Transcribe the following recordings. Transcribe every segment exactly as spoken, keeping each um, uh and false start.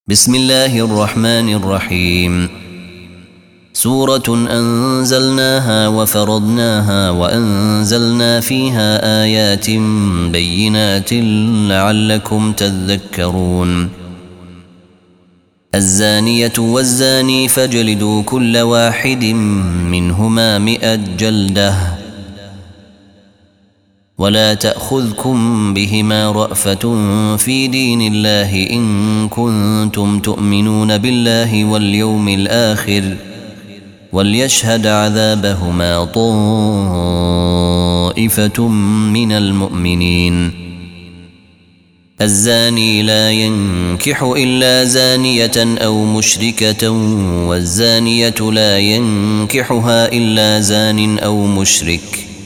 بسم الله الرحمن الرحيم. سورة أنزلناها وفرضناها وأنزلنا فيها آيات بينات لعلكم تذكرون. الزانية والزاني فاجلدوا كل واحد منهما مئة جلدة ولا تأخذكم بهما رأفة في دين الله إن كنتم تؤمنون بالله واليوم الآخر وليشهد عذابهما طائفة من المؤمنين. الزاني لا ينكح إلا زانية أو مشركة والزانية لا ينكحها إلا زان أو مشرك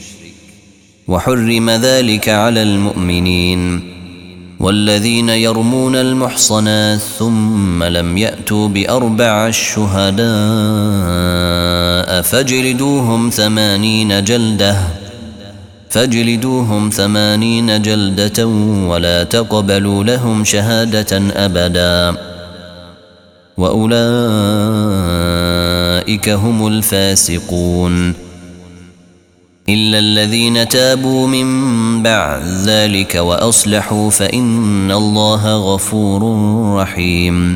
وحرم ذلك على المؤمنين. والذين يرمون المحصنات ثم لم يأتوا بأربع الشهداء فاجلدوهم ثمانين جلدة فاجلدوهم ثمانين جلدة ولا تقبلوا لهم شهادة أبدا وأولئك هم الفاسقون إلا الذين تابوا من بعد ذلك وأصلحوا فإن الله غفور رحيم.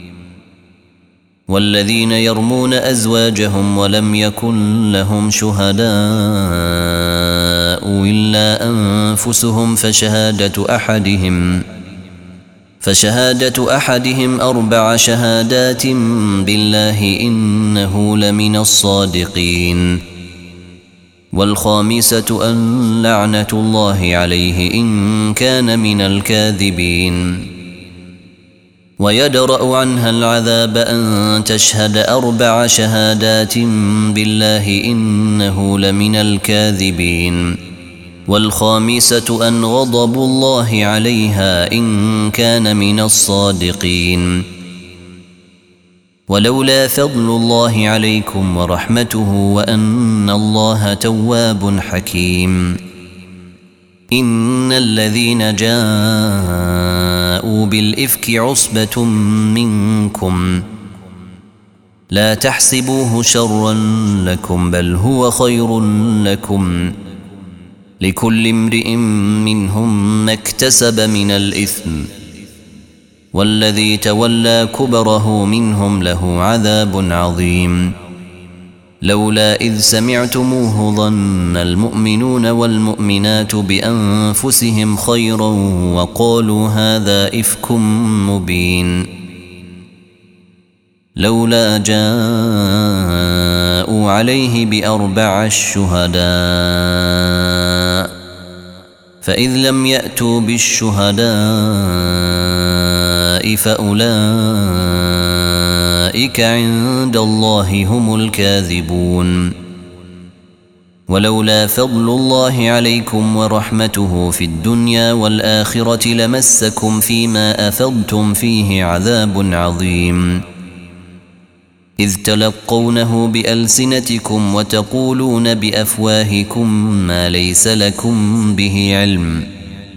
والذين يرمون أزواجهم ولم يكن لهم شهداء إلا أنفسهم فشهادة أحدهم فشهادة أحدهم أربع شهادات بالله إنه لمن الصادقين. والخامسة أن لعنة الله عليه إن كان من الكاذبين. ويدرأ عنها العذاب أن تشهد أربع شهادات بالله إنه لمن الكاذبين. والخامسة أن غضب الله عليها إن كان من الصادقين. ولولا فضل الله عليكم ورحمته وأن الله تواب حكيم. إن الذين جاءوا بالإفك عصبة منكم لا تحسبوه شرا لكم بل هو خير لكم لكل امرئ منهم ما اكتسب من الإثم والذي تولى كبره منهم له عذاب عظيم. لولا إذ سمعتموه ظن المؤمنون والمؤمنات بأنفسهم خيرا وقالوا هذا إفك مبين. لولا جاءوا عليه بأربع الشهداء فإذ لم يأتوا بالشهداء فأولئك عند الله هم الكاذبون. ولولا فضل الله عليكم ورحمته في الدنيا والآخرة لمسكم فيما أفضتم فيه عذاب عظيم إذ تلقونه بألسنتكم وتقولون بأفواهكم ما ليس لكم به علم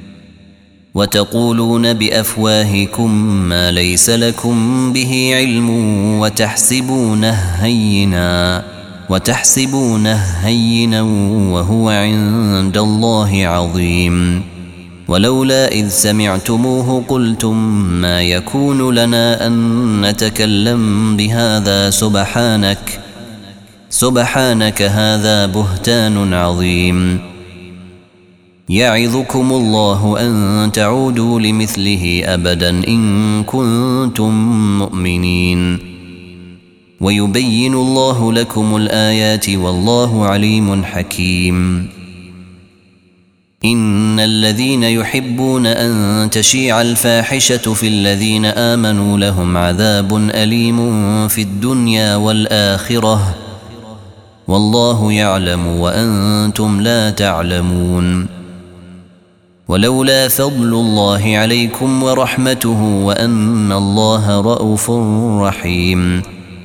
وتقولون بأفواهكم ما ليس لكم به علم وتحسبونه هينا وتحسبونه هينا وهو عند الله عظيم. ولولا إذ سمعتموه قلتم ما يكون لنا أن نتكلم بهذا سبحانك سبحانك هذا بهتان عظيم. يعظكم الله أن تعودوا لمثله أبدا إن كنتم مؤمنين. ويبين الله لكم الآيات والله عليم حكيم. إن الذين يحبون أن تشيع الفاحشة في الذين آمنوا لهم عذاب أليم في الدنيا والآخرة والله يعلم وأنتم لا تعلمون. ولولا فضل الله عليكم ورحمته وأن الله رءوف رحيم.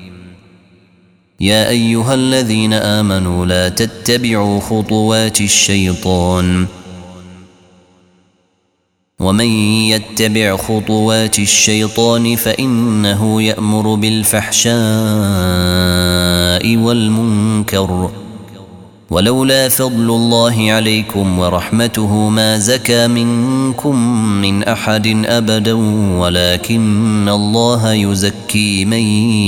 يا أيها الذين آمنوا لا تتبعوا خطوات الشيطان ومن يتبع خطوات الشيطان فإنه يأمر بالفحشاء والمنكر ولولا فضل الله عليكم ورحمته ما زكى منكم من أحد أبدا ولكن الله يزكي من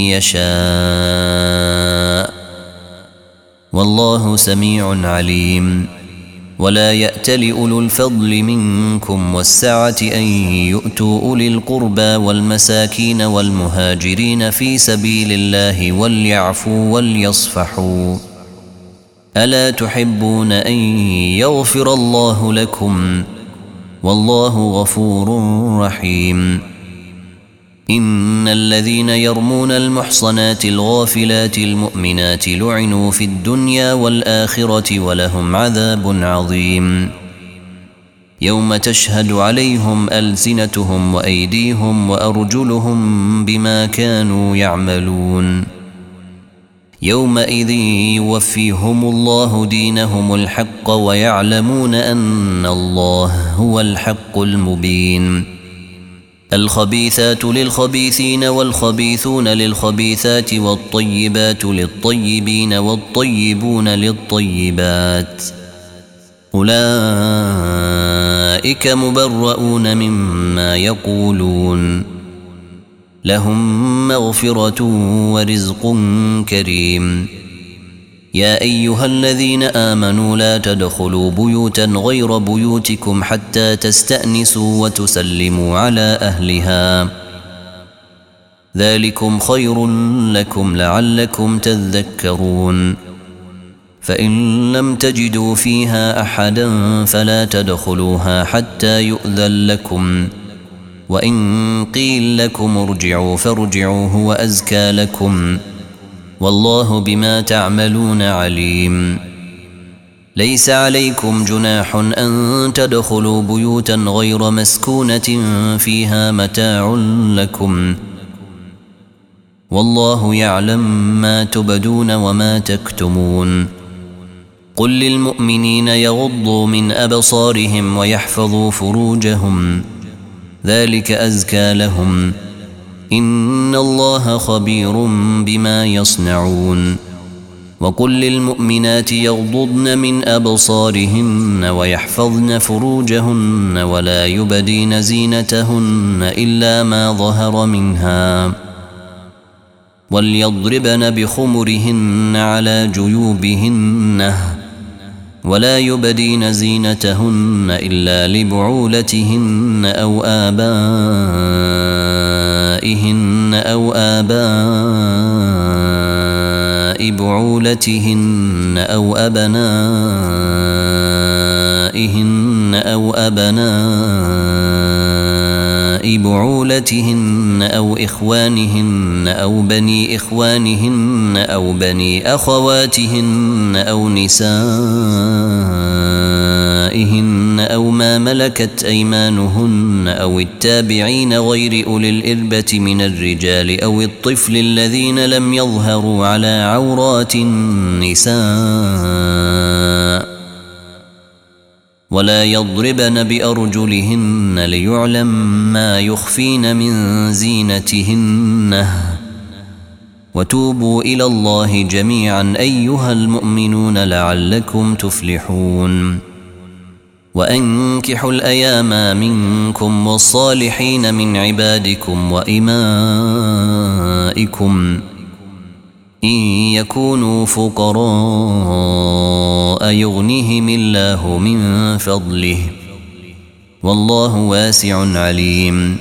يشاء والله سميع عليم. ولا يأتل أولو الفضل منكم والسعة أن يؤتوا أولي القربى والمساكين والمهاجرين في سبيل الله وليعفوا وليصفحوا ألا تحبون أن يغفر الله لكم والله غفور رحيم. إن الذين يرمون المحصنات الغافلات المؤمنات لعنوا في الدنيا والآخرة ولهم عذاب عظيم يوم تشهد عليهم ألسنتهم وأيديهم وأرجلهم بما كانوا يعملون يومئذ يوفيهم الله دينهم الحق ويعلمون أن الله هو الحق المبين. الخبيثات للخبيثين والخبيثون للخبيثات والطيبات للطيبين والطيبون للطيبات أولئك مبرؤون مما يقولون لهم مغفرة ورزق كريم. يا أيها الذين آمنوا لا تدخلوا بيوتا غير بيوتكم حتى تستأنسوا وتسلموا على أهلها ذلكم خير لكم لعلكم تذكرون. فإن لم تجدوا فيها أحدا فلا تدخلوها حتى يؤذن لكم وإن قيل لكم ارجعوا فارجعوا هو أزكى لكم والله بما تعملون عليم. ليس عليكم جناح أن تدخلوا بيوتا غير مسكونة فيها متاع لكم والله يعلم ما تبدون وما تكتمون. قل للمؤمنين يغضوا من أبصارهم ويحفظوا فروجهم ذلك أزكى لهم إن الله خبير بما يصنعون. وقل للمؤمنات يغضضن من أبصارهن ويحفظن فروجهن ولا يبدين زينتهن إلا ما ظهر منها وليضربن بخمرهن على جيوبهن ولا يبدين زينتهن إلا لبعولتهن أو آبائهن أو آباء بعولتهن أو أبنائهن أو أبناء بعولتهن أو إخوانهن أو بني إخوانهن أو بني أخواتهن أو نسائهن أو ما ملكت أيمانهن أو التابعين غير أولي الإربة من الرجال أو الطفل الذين لم يظهروا على عورات النساء ولا يضربن بأرجلهن ليعلم ما يخفين من زينتهن وتوبوا إلى الله جميعا أيها المؤمنون لعلكم تفلحون. وأنكحوا الأيام منكم والصالحين من عبادكم وإمائكم إن يكونوا فقراء يغنيهم الله من فضله والله واسع عليم.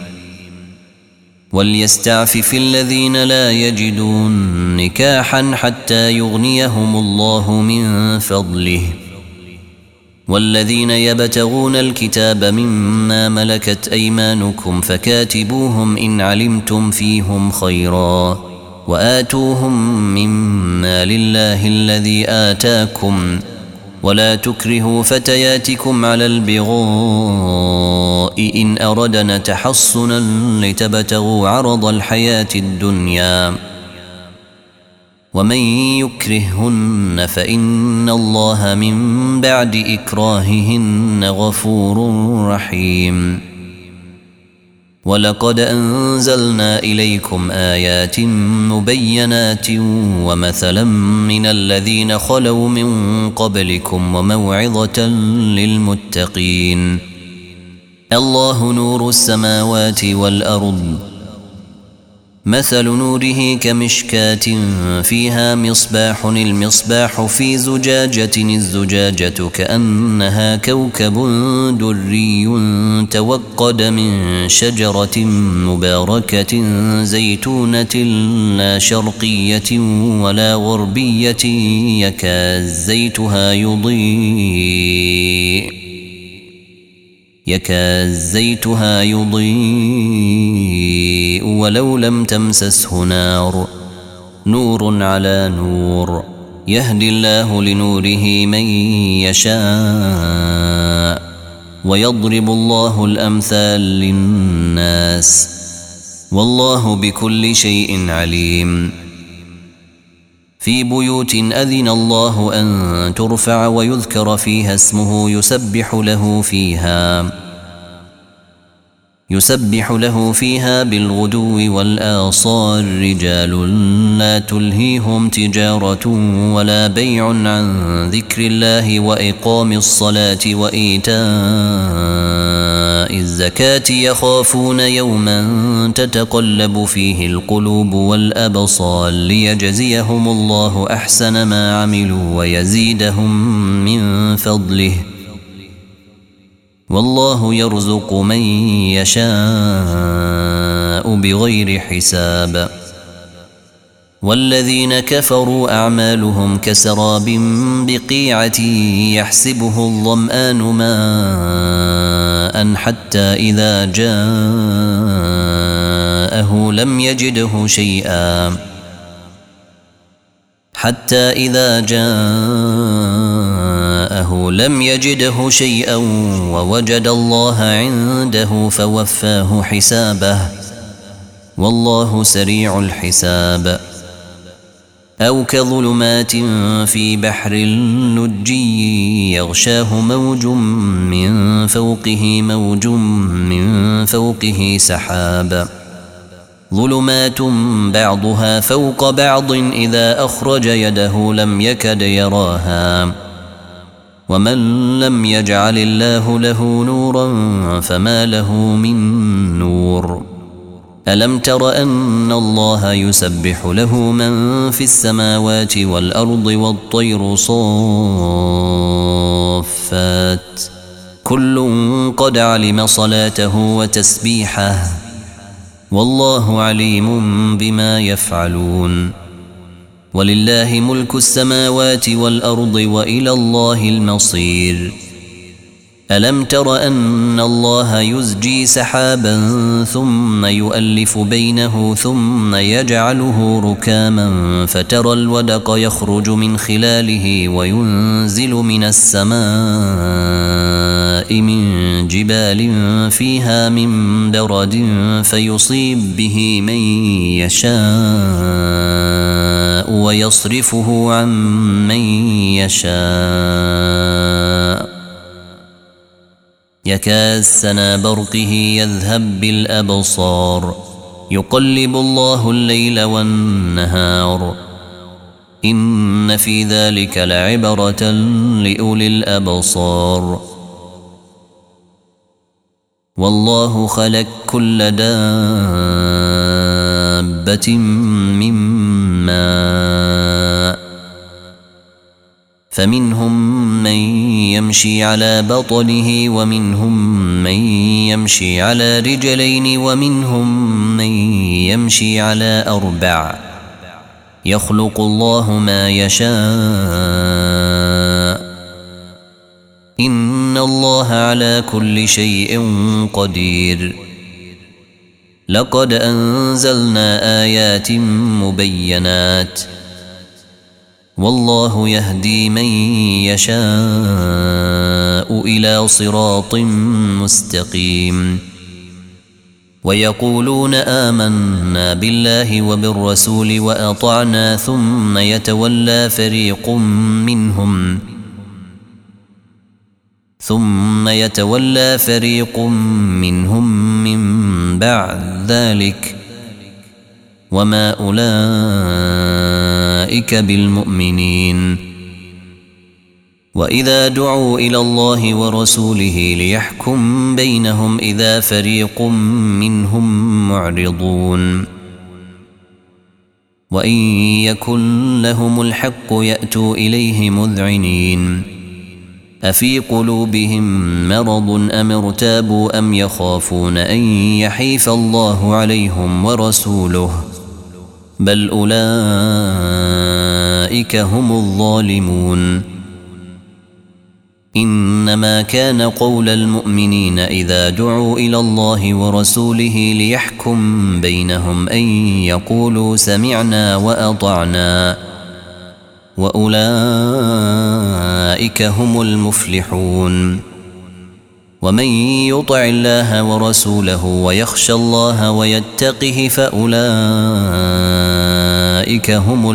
وليستعفف الذين لا يجدون نكاحا حتى يغنيهم الله من فضله والذين يبتغون الكتاب مما ملكت أيمانكم فكاتبوهم إن علمتم فيهم خيرا وآتوهم مما لله الذي آتاكم ولا تكرهوا فتياتكم على البغاء إن أردنا تحصنا لتبتغوا عرض الحياة الدنيا ومن يكرههن فإن الله من بعد إكراههن غفور رحيم. ولقد أنزلنا إليكم آيات مبينات ومثلا من الذين خلوا من قبلكم وموعظة للمتقين. الله نور السماوات والأرض، مثل نوره كمشكاة فيها مصباح، المصباح في زجاجة، الزجاجة كأنها كوكب دري توقد من شجرة مباركة زيتونة لا شرقية ولا غربية يكاد زيتها يضيء يكاد زيتها يضيء ولو لم تمسسه نار، نور على نور، يهدي الله لنوره من يشاء ويضرب الله الأمثال للناس والله بكل شيء عليم. في بيوت أذن الله أن ترفع ويذكر فيها اسمه يسبح له فيها يسبح له فيها بالغدو والآصال رجال لا تلهيهم تجارة ولا بيع عن ذكر الله وإقام الصلاة وإيتاء الزكاة يخافون يوما تتقلب فيه القلوب والأبصار ليجزيهم الله أحسن ما عملوا ويزيدهم من فضله والله يرزق من يشاء بغير حساب. والذين كفروا أعمالهم كسراب بقيعة يحسبه الظمآن ماء حتى إذا جاءه لم يجده شيئا حتى إذا جاءه لم يجده شيئا ووجد الله عنده فوفاه حسابه والله سريع الحساب. أو كظلمات في بحر لجي يغشاه موج من فوقه موج من فوقه سحاب ظلمات بعضها فوق بعض إذا أخرج يده لم يكد يراها ومن لم يجعل الله له نورا فما له من نور. ألم تر أن الله يسبح له من في السماوات والأرض والطير صافات كل قد علم صلاته وتسبيحه والله عليم بما يفعلون. ولله ملك السماوات والأرض وإلى الله المصير. ألم تر أن الله يزجي سحابا ثم يؤلف بينه ثم يجعله ركاما فترى الودق يخرج من خلاله وينزل من السماء من جبال فيها من برد فيصيب به من يشاء ويصرفه عن من يشاء يكاد سنا برقه يذهب بالأبصار يقلب الله الليل والنهار إن في ذلك لعبرة لأولي الأبصار. والله خلق كل دابة من ماء فمنهم من يمشي على بطنه ومنهم من يمشي على رجلين ومنهم من يمشي على أربع يخلق الله ما يشاء إن الله على كل شيء قدير. لقد أنزلنا آيات مبينات والله يهدي من يشاء إلى صراط مستقيم. ويقولون آمنا بالله وبالرسول وأطعنا ثم يتولى فريق منهم ثم يتولى فريق منهم من بعد ذلك وما أولئك بالمؤمنين. وإذا دعوا إلى الله ورسوله ليحكم بينهم إذا فريق منهم معرضون. وإن يكن لهم الحق يأتوا إليه مذعنين. أفي قلوبهم مرض أم ارتابوا أم يخافون أن يحيف الله عليهم ورسوله بل أولئك هم الظالمون. إنما كان قول المؤمنين إذا دعوا إلى الله ورسوله ليحكم بينهم أن يقولوا سمعنا وأطعنا وأولئك هم المفلحون. ومن يطع الله ورسوله ويخشى الله ويتقه فأولئك هم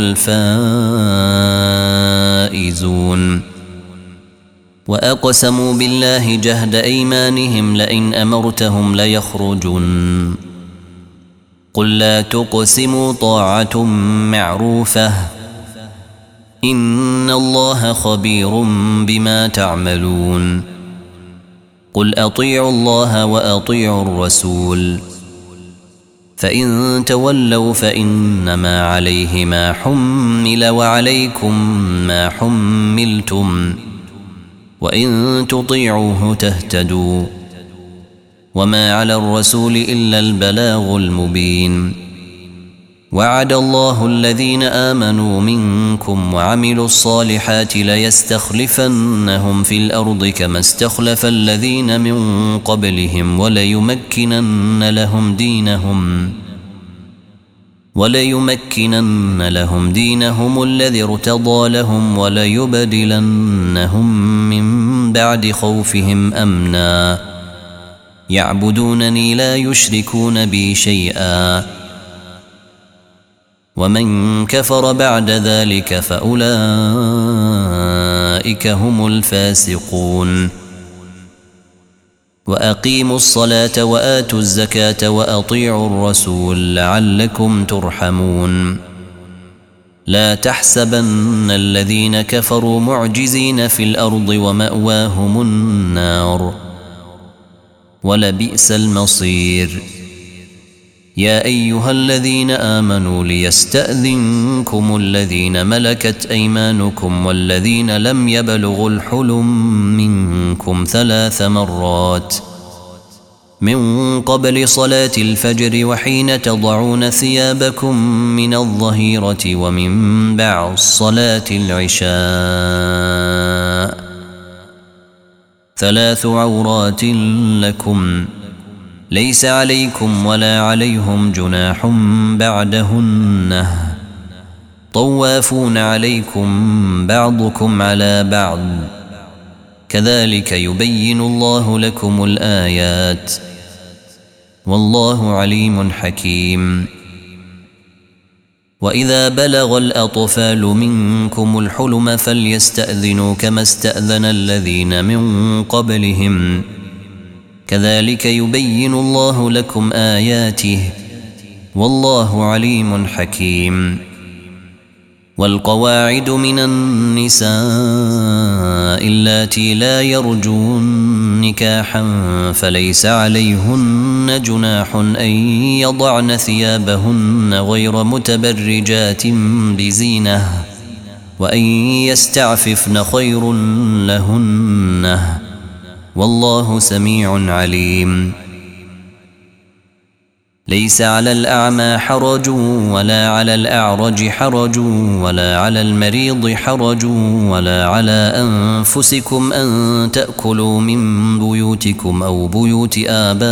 الفائزون. وأقسموا بالله جهد أيمانهم لئن أمرتهم ليخرجن قل لا تقسموا طاعة معروفة إن الله خبير بما تعملون. قل أطيعوا الله وأطيعوا الرسول فإن تولوا فإنما عليه ما حمل وعليكم ما حملتم وإن تطيعوه تهتدوا وما على الرسول إلا البلاغ المبين. وعد الله الذين آمنوا منكم وعملوا الصالحات ليستخلفنهم في الأرض كما استخلف الذين من قبلهم وليمكنن لهم دينهم وليمكنن لهم دينهم الذي ارتضى لهم وليبدلنهم من بعد خوفهم أمنا يعبدونني لا يشركون بي شيئا ومن كفر بعد ذلك فأولئك هم الفاسقون. وأقيموا الصلاة وآتوا الزكاة وأطيعوا الرسول لعلكم ترحمون. لا تحسبن الذين كفروا معجزين في الأرض ومأواهم النار ولبئس المصير. يا أيها الذين آمنوا ليستأذنكم الذين ملكت أيمانكم والذين لم يبلغوا الحلم منكم ثلاث مرات من قبل صلاة الفجر وحين تضعون ثيابكم من الظهيرة ومن بعد صلاة العشاء ثلاث عورات لكم ليس عليكم ولا عليهم جناح بعدهن طوافون عليكم بعضكم على بعض كذلك يبين الله لكم الآيات والله عليم حكيم. وإذا بلغ الأطفال منكم الحلم فليستأذنوا كما استأذن الذين من قبلهم كذلك يبين الله لكم آياته والله عليم حكيم. والقواعد من النساء اللاتي لا يرجون نكاحا فليس عليهن جناح أن يضعن ثيابهن غير متبرجات بزينة وأن يستعففن خير لهن والله سميع عليم. ليس على الأعمى حرج ولا على الأعرج حرج ولا على المريض حرج ولا على أنفسكم أن تأكلوا من بيوتكم أو بيوت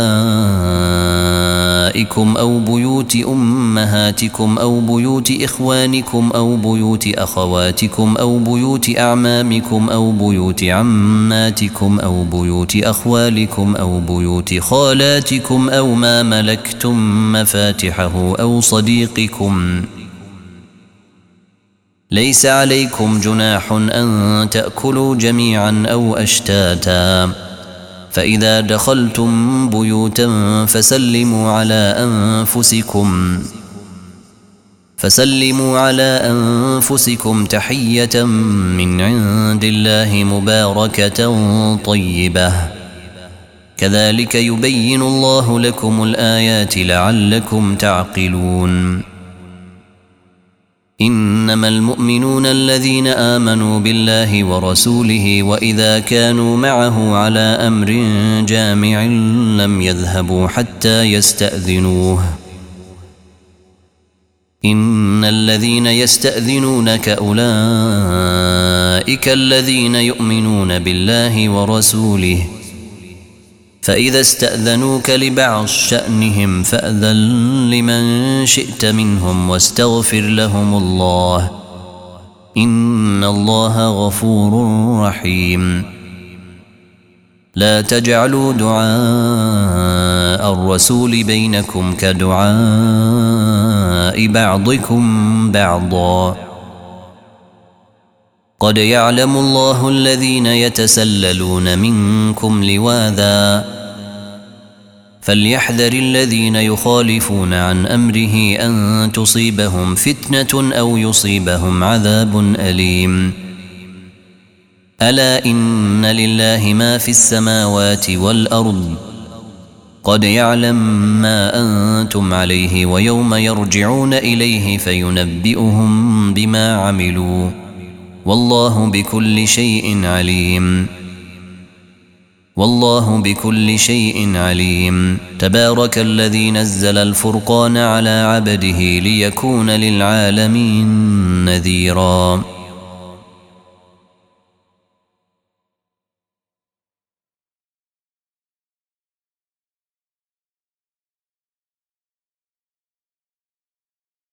آبائكم أو بيوت أمهاتكم أو بيوت إخوانكم أو بيوت أخواتكم أو بيوت أعمامكم أو بيوت عماتكم أو بيوت أخوالكم أو بيوت خالاتكم أو ما ملكتم مفاتحه أو صديقكم ليس عليكم جناح أن تأكلوا جميعا أو أشتاتا فإذا دخلتم بيوتا فسلموا على أنفسكم فسلموا على أنفسكم تحية من عند الله مباركة طيبة كذلك يبين الله لكم الآيات لعلكم تعقلون إنما المؤمنون الذين آمنوا بالله ورسوله وإذا كانوا معه على أمر جامع لم يذهبوا حتى يستأذنوه إن الذين يستأذنونك أولئك الذين يؤمنون بالله ورسوله فإذا استأذنوك لبعض شأنهم فأذن لمن شئت منهم واستغفر لهم الله إن الله غفور رحيم لا تجعلوا دعاء الرسول بينكم كدعاء بعضكم بعضا قد يعلم الله الذين يتسللون منكم لواذا فليحذر الذين يخالفون عن أمره أن تصيبهم فتنة أو يصيبهم عذاب أليم ألا إن لله ما في السماوات والأرض قد يعلم ما أنتم عليه ويوم يرجعون إليه فينبئهم بما عملوا والله بكل شيء عليم والله بكل شيء عليم تبارك الذي نزل الفرقان على عبده ليكون للعالمين نذيرا